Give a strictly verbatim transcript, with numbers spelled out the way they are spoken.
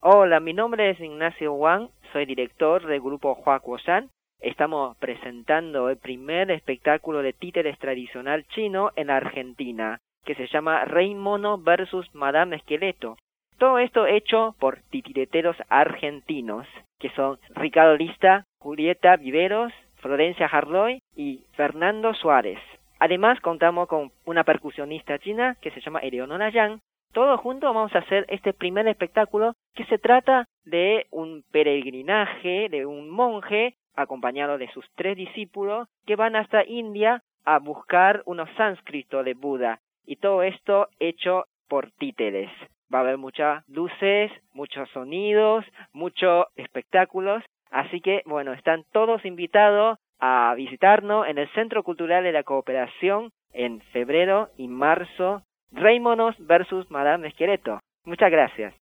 Hola, mi nombre es Ignacio Wang, soy director del grupo Huakuoshan. Estamos presentando el primer espectáculo de títeres tradicional chino en Argentina, que se llama Rey Mono versus Madame Esqueleto. Todo esto hecho por titireteros argentinos, que son Ricardo Lista, Julieta Viveros, Florencia Harloy y Fernando Suárez. Además, contamos con una percusionista china que se llama Eleonora Yang. Todos juntos vamos a hacer este primer espectáculo que se trata de un peregrinaje de un monje acompañado de sus tres discípulos que van hasta India a buscar unos sánscritos de Buda. Y todo esto hecho por títeres. Va a haber muchas luces, muchos sonidos, muchos espectáculos. Así que, bueno, están todos invitados a visitarnos en el Centro Cultural de la Cooperación en febrero y marzo. Rey Monos versus Madame Esqueleto. Muchas gracias.